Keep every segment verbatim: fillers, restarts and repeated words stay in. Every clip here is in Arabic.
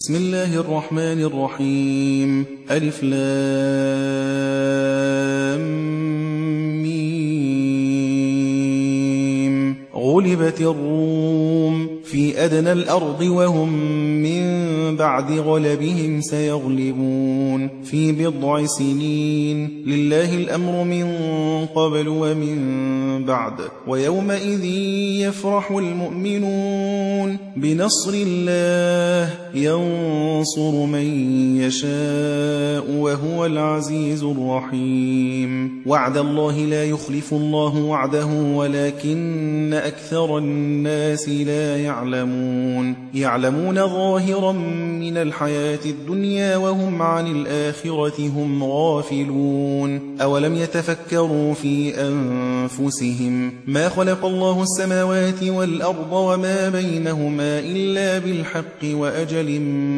بسم الله الرحمن الرحيم. ألف لام ميم. غلبت الروم في أدنى الأرض وهم من بعد غلبهم سيغلبون في بضع سنين. لله الأمر من قبل ومن بعد. ويومئذ يفرح المؤمنون بنصر الله ينصر من يشاء وهو العزيز الرحيم. وعد الله لا يخلف الله وعده ولكن أكثر الناس لا يعلمون. يعلمون ظاهرا من الحياة الدنيا وهم عن الآخرة هم غافلون. أولم يتفكروا في أنفسهم ما خلق الله السماوات والأرض وما بينهما إلا بالحق وأجل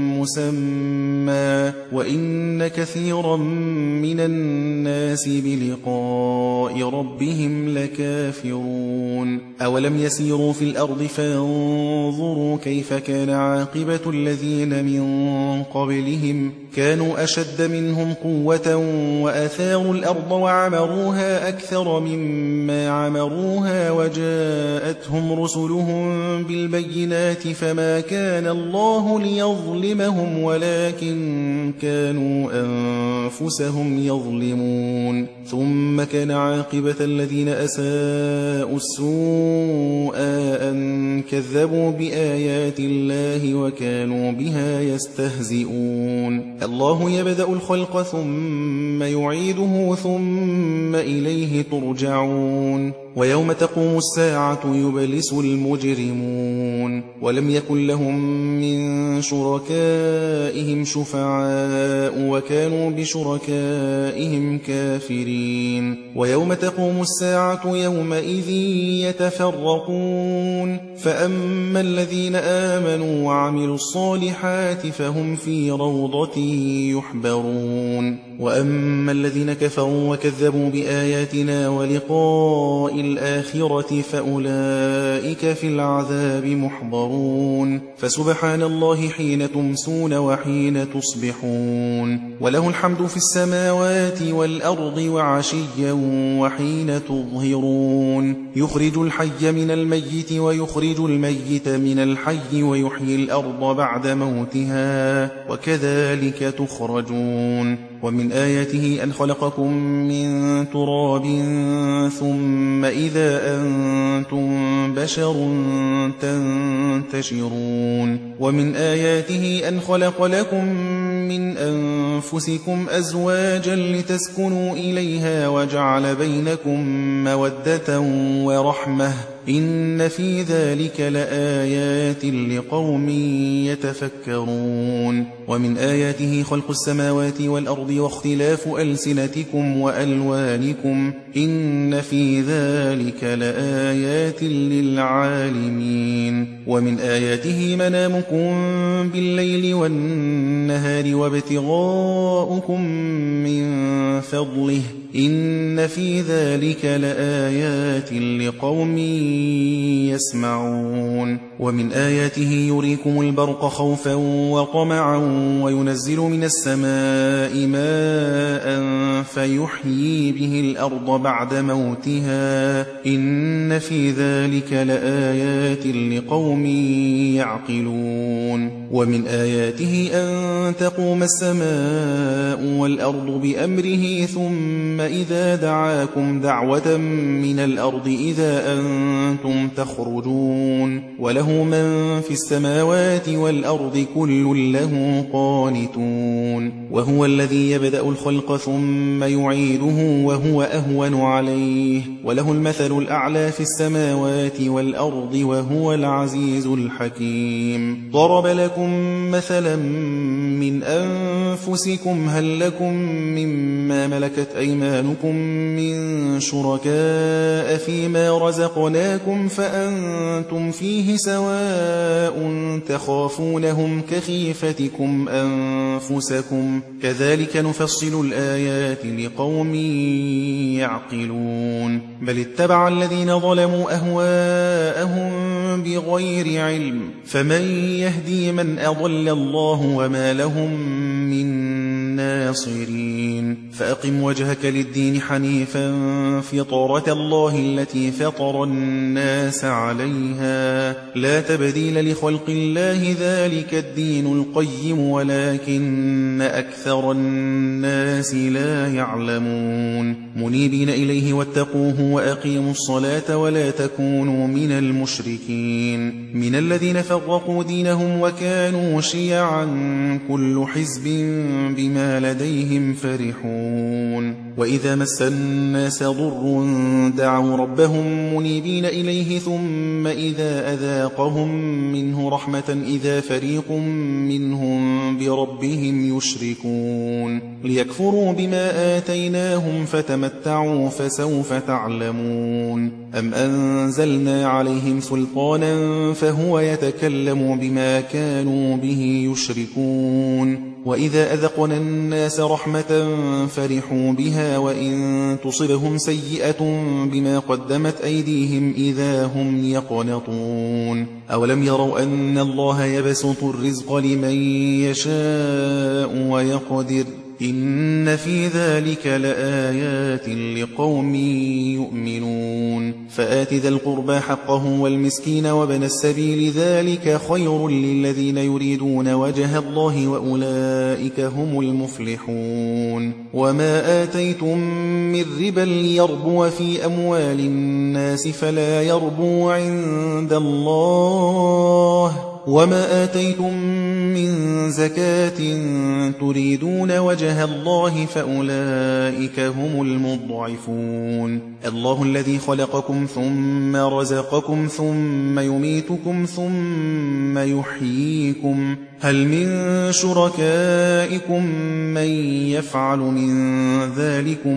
مسمى وإن كثيرا من الناس بلقاء ربهم لكافرون. أولم يسيروا في الأرض فينظروا كيف كان عاقبة الذين من قبلهم كانوا أشد منهم قوة وأثاروا الأرض وعمروها أكثر مما عمروها وجاءتهم رسلهم بالبينات فما كان الله ليظلمهم ولكن كانوا أنفسهم يظلمون. ثم كان عاقبة الذين أساءوا السوء أن كذبوا بآيات الله وكانوا بها يستهزئون. الله يبدأ الخلق ثم يعيده ثم إليه ترجعون. ويوم تقوم الساعة يبلس المجرمون ولم يكن لهم من شركائهم شفعاء وكانوا بشركائهم كافرين. ويوم تقوم الساعة يومئذ يتفرقون فأما الذين آمنوا وعملوا الصالحات فهم في روضة يحبرون وأما الذين كفروا وكذبوا بآياتنا ولقاء الآخرة فأولئك في العذاب محضرون. فسبحان الله حين تمسون وحين تصبحون وله الحمد في السماوات والأرض وعشيا وحين تظهرون. يخرج الحي من الميت ويخرج الميت من الحي ويحيي الأرض بعد موتها وكذلك تخرجون. ومن آياته أن خلقكم من تراب ثم إذا أنتم بشر تنتشرون. ومن آياته أن خلق لكم من أنفسكم أزواجا لتسكنوا إليها وجعل بينكم مودة ورحمة إن في ذلك لآيات لقوم يتفكرون. ومن آياته خلق السماوات والأرض واختلاف ألسنتكم وألوانكم إن في ذلك لآيات للعالمين. ومن آياته منامكم بالليل والنهار وابتغاؤكم من فضله إن في ذلك لآيات لقوم يسمعون. ومن آياته يريكم البرق خوفا وطمعا وينزل من السماء ماء فيحيي به الأرض بعد موتها إن في ذلك لآيات لقوم يعقلون. ومن آياته أن تقوم السماء والأرض بأمره ثم إذا دعاكم دعوة من الأرض إذا أنتم تخرجون. وله من في السماوات والأرض كل له قانتون. وهو الذي يبدأ الخلق ثم يعيده وهو أهون عليه وله المثل الأعلى في السماوات والأرض وهو العزيز الحكيم. ضرب لكم مثلا من أنفسكم هل لكم مما ملكت أيمانكم أيمانكم من شركاء فيما رزقناكم فأنتم فيه سواء تخافونهم كخيفتكم أنفسكم كذلك نفصل الآيات لقوم يعقلون بل اتبع الذين ظلموا أهواءهم بغير علم فمن يهدي من أضل الله وما لهم من ناصرين فأقم وجهك للدين حنيفا فطرة الله التي فطر الناس عليها لا تبديل لخلق الله ذلك الدين القيم ولكن أكثر الناس لا يعلمون منيبين إليه واتقوه وأقيموا الصلاة ولا تكونوا من المشركين من الذين فرقوا دينهم وكانوا شيعا كل حزب بما لديهم فرحون وإذا مس الناس ضر دعوا ربهم منيبين إليه ثم إذا أذاقهم منه رحمة إذا فريق منهم بربهم يشركون ليكفروا بما آتيناهم فتمتعوا فسوف تعلمون أم أنزلنا عليهم سلطانا فهو يتكلم بما كانوا به يشركون وإذا أذقنا الناس رحمة فرحوا بها وإن تصبهم سيئة بما قدمت أيديهم إذا هم يقنطون أولم يروا أن الله يبسط الرزق لمن يشاء ويقدر إن في ذلك لآيات لقوم يؤمنون فآت ذا القربى حقه والمسكين وابن السبيل ذلك خير للذين يريدون وجه الله وأولئك هم المفلحون وما آتيتم من ربا ليربو في أموال الناس فلا يربو عند الله وما آتيتم من زكاة تريدون وجه الله فأولئك هم المضعفون الله الذي خلقكم ثم رزقكم ثم يميتكم ثم يحييكم هل من شركائكم من يفعل من ذلكم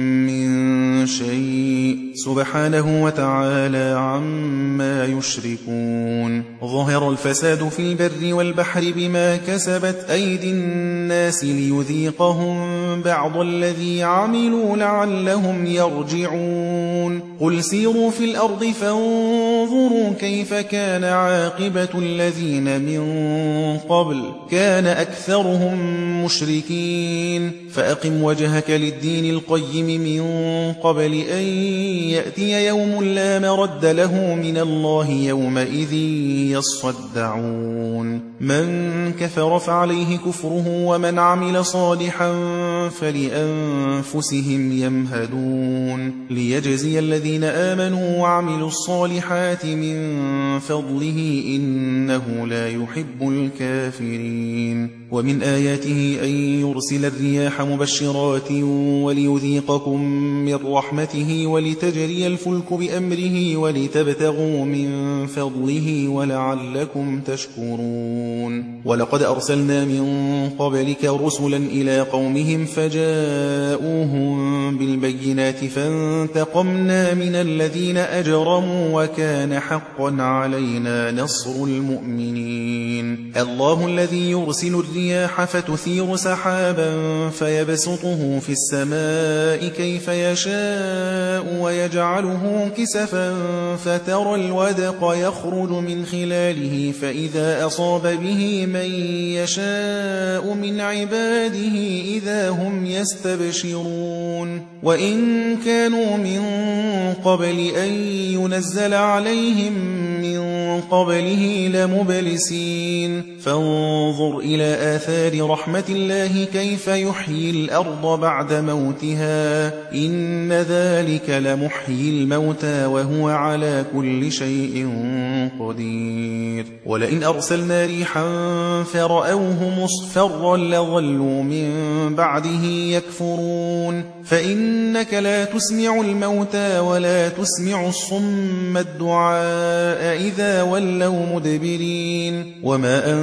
من شيء سبحانه وتعالى عما يشركون ظهر الفساد في البر والبحر بما كسبت أيدي الناس ليذيقهم بعض الذي عملوا لعلهم يرجعون قل سيروا في الأرض فانظروا كيف كان عاقبة الذين من قبل كان أكثرهم مشركين فأقم وجهك للدين القيم من قبل أن يأتي يوم لا مرد له من الله يومئذ يصدعون من كفر فعليه كفره ومن عمل صالحا فلأنفسهم يمهدون ليجزي الذين آمنوا وعملوا الصالحات من فضله إنه لا يحب الكافرين ومن آياته أن يرسل الرياح مبشرات وليذيقكم من رحمته ولتجري الفلك بأمره ولتبتغوا من فضله ولعلكم تشكرون ولقد أرسلنا من قبلك رسلا إلى قومهم فجاءوهم بالبينات فانتقمنا من الذين أجرموا وكان حقا علينا نصر المؤمنين الله الذي يرسل الرياح فتثير سحابا فيبسطه في السماء كيف يشاء ويجعله كسفا فترى الودق يخرج من خلاله فإذا أصاب به من يشاء من عباده إذا هم يستبشرون وإن كانوا من قبل أن ينزل عليهم من قبله لمبلسين فانظر إلى آثار رحمة الله كيف يحيي الأرض بعد موتها إن ذلك لمحيي الموتى وهو على كل شيء قدير ولئن أرسلنا ريحا فرأوه مصفرا لظلوا من بعده يكفرون فإنك لا تسمع الموتى ولا تسمع الصم الدعاء إذا ولوا مدبرين وما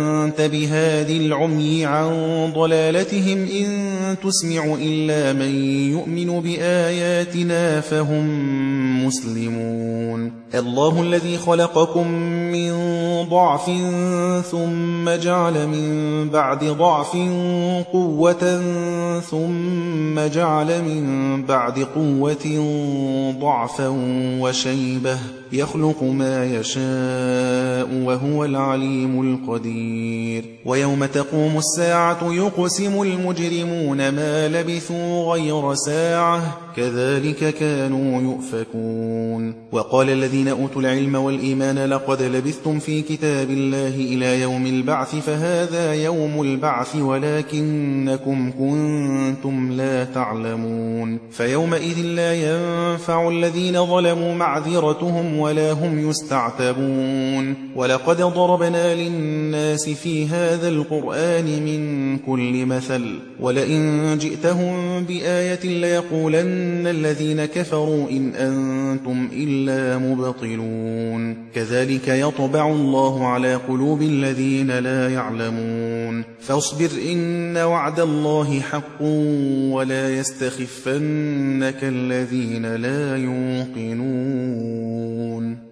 أنت بهادي العمي عن ضلالتهم إن تسمع إلا من يؤمن بآياتنا فهم مسلمون الله الذي خلقكم من ضعف ثم جعل من بعد ضعف قوة ثم جعل من بعد قوة ضعفا وشيبة يخلق ما يشاء وهو العليم القدير ويوم تقوم الساعة يقسم المجرمون ما لبثوا غير ساعة كذلك كانوا يؤفكون وقال الذين أوتوا العلم والإيمان لقد لبثتم في كتاب الله إلى يوم البعث فهذا يوم البعث ولكنكم كنتم لا تعلمون فيومئذ لا ينفع الذين ظلموا معذرتهم ولا هم يستعتبون ولقد ضربنا للناس في هذا القرآن من كل مثل ولئن جئتهم بآية ليقولن الذين كفروا إن أنتم إلا مبطلون كذلك يطبع الله على قلوب الذين لا يعلمون فاصبر إن وعد الله حق ولا يستخفنك الذين لا يوقنون